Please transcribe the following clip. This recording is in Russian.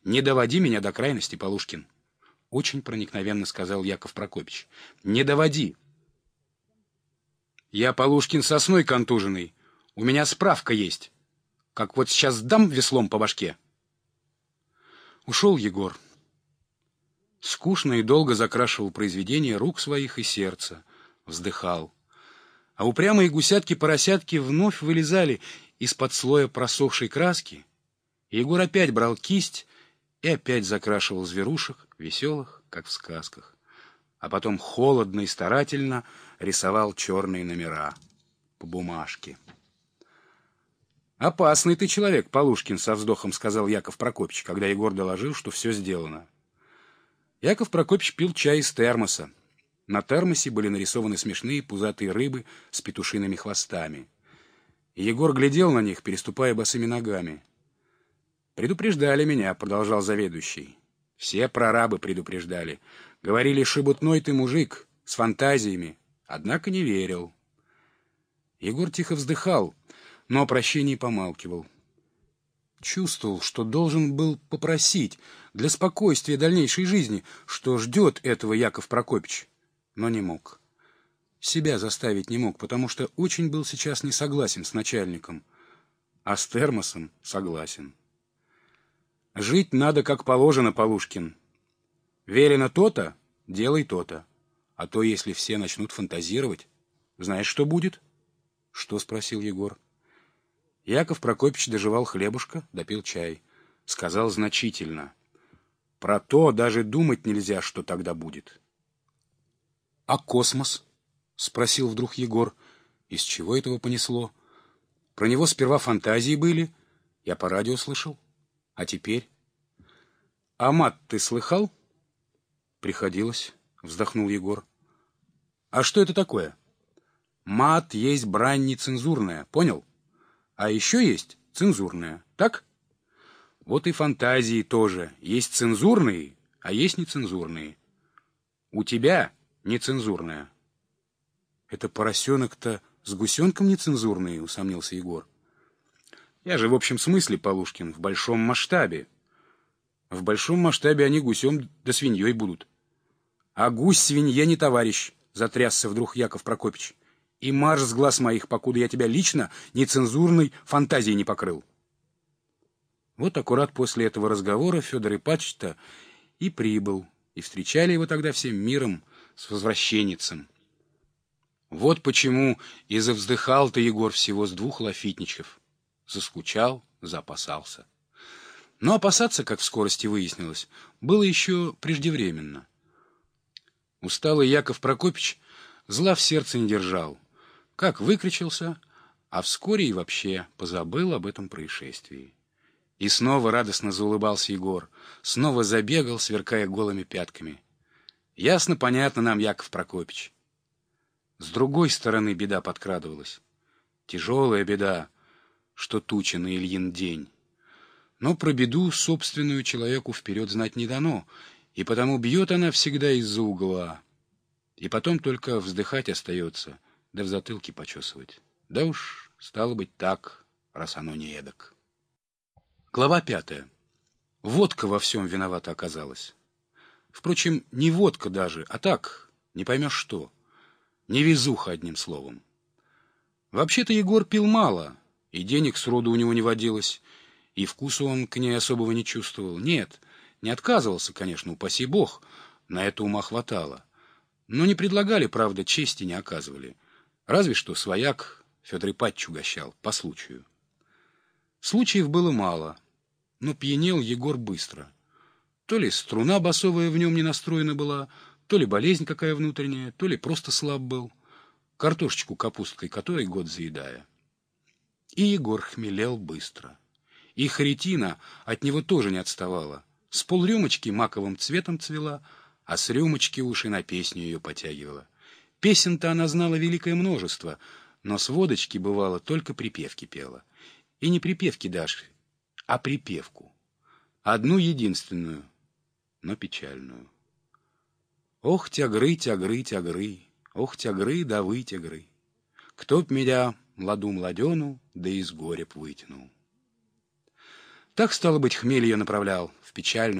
Не доводи меня до крайности, Полушкин. Очень проникновенно сказал Яков Прокопьевич. Не доводи. Я, Полушкин, сосной контуженный. У меня справка есть. Как вот сейчас дам веслом по башке. Ушел Егор. Скучно и долго закрашивал произведения рук своих и сердца. Вздыхал. А упрямые гусятки-поросятки вновь вылезали из-под слоя просохшей краски. И Егор опять брал кисть и опять закрашивал зверушек, веселых, как в сказках. А потом холодно и старательно рисовал черные номера по бумажке. «Опасный ты человек, Полушкин», — со вздохом сказал Яков Прокопьевич, когда Егор доложил, что все сделано. Яков Прокопьевич пил чай из термоса. На термосе были нарисованы смешные пузатые рыбы с петушиными хвостами. И Егор глядел на них, переступая босыми ногами. «Предупреждали меня», — продолжал заведующий. «Все прорабы предупреждали. Говорили, шебутной ты мужик, с фантазиями. Однако не верил». Егор тихо вздыхал, но о прощении помалкивал. Чувствовал, что должен был попросить для спокойствия дальнейшей жизни, что ждет этого Яков Прокопьевич, но не мог. Себя заставить не мог, потому что очень был сейчас не согласен с начальником, а с термосом согласен. Жить надо как положено, Полушкин. Велено то-то, делай то-то. А то, если все начнут фантазировать, знаешь, что будет? — Что? — спросил Егор. Яков Прокопьевич дожевал хлебушка, допил чай. Сказал значительно. Про то даже думать нельзя, что тогда будет. — А космос? — спросил вдруг Егор. Из чего этого понесло? Про него сперва фантазии были, я по радио слышал. А теперь? — А мат ты слыхал? — Приходилось, — вздохнул Егор. — А что это такое? — Мат есть брань нецензурная, понял? А еще есть цензурная, так? Вот и фантазии тоже. Есть цензурные, а есть нецензурные. У тебя нецензурная. — Это поросенок-то с гусенком нецензурные, — усомнился Егор. — Я же в общем смысле, Полушкин, в большом масштабе. В большом масштабе они гусем да свиньей будут. А гусь свинье не товарищ, — затрясся вдруг Яков Прокопьевич. И марш с глаз моих, покуда я тебя лично нецензурной фантазией не покрыл. Вот аккурат после этого разговора Федор Ипатыч-то и прибыл, и встречали его тогда всем миром с возвращенницем. Вот почему и завздыхал-то Егор всего с 2 лафитничев. Заскучал, заопасался. Но опасаться, как в скорости выяснилось, было еще преждевременно. Усталый Яков Прокопьевич зла в сердце не держал. Как выкричился, а вскоре и вообще позабыл об этом происшествии. И снова радостно заулыбался Егор, снова забегал, сверкая голыми пятками. Ясно, понятно нам, Яков Прокопьевич. С другой стороны беда подкрадывалась. Тяжелая беда, что туча на Ильин день. Но про беду собственную человеку вперед знать не дано, и потому бьет она всегда из-за угла. И потом только вздыхать остается, да в затылке почесывать. Да уж, стало быть так, раз оно не эдак. Глава 5. Водка во всем виновата оказалась. Впрочем, не водка даже, а так, не поймешь что. Невезуха, одним словом. Вообще-то Егор пил мало, и денег сроду у него не водилось, и вкуса он к ней особого не чувствовал. Нет, не отказывался, конечно, упаси бог, на это ума хватало. Но не предлагали, правда, чести не оказывали. Разве что свояк Федор Ипатыч угощал, по случаю. Случаев было мало, но пьянел Егор быстро. То ли струна басовая в нем не настроена была, то ли болезнь какая внутренняя, то ли просто слаб был. Картошечку капусткой который год заедая. И Егор хмелел быстро. И Харитина от него тоже не отставала. С полрюмочки маковым цветом цвела, а с рюмочки уж и на песню ее потягивала. Песен-то она знала великое множество, но с водочки, бывало, только припевки пела. И не припевки даже, а припевку. Одну единственную, но печальную. Ох, тягры, тягры, тягры, ох, тягры, да вы, тягры. Кто б меня, младу младену, да из горя б вытянул. Так, стало быть, хмель ее направлял в печальную,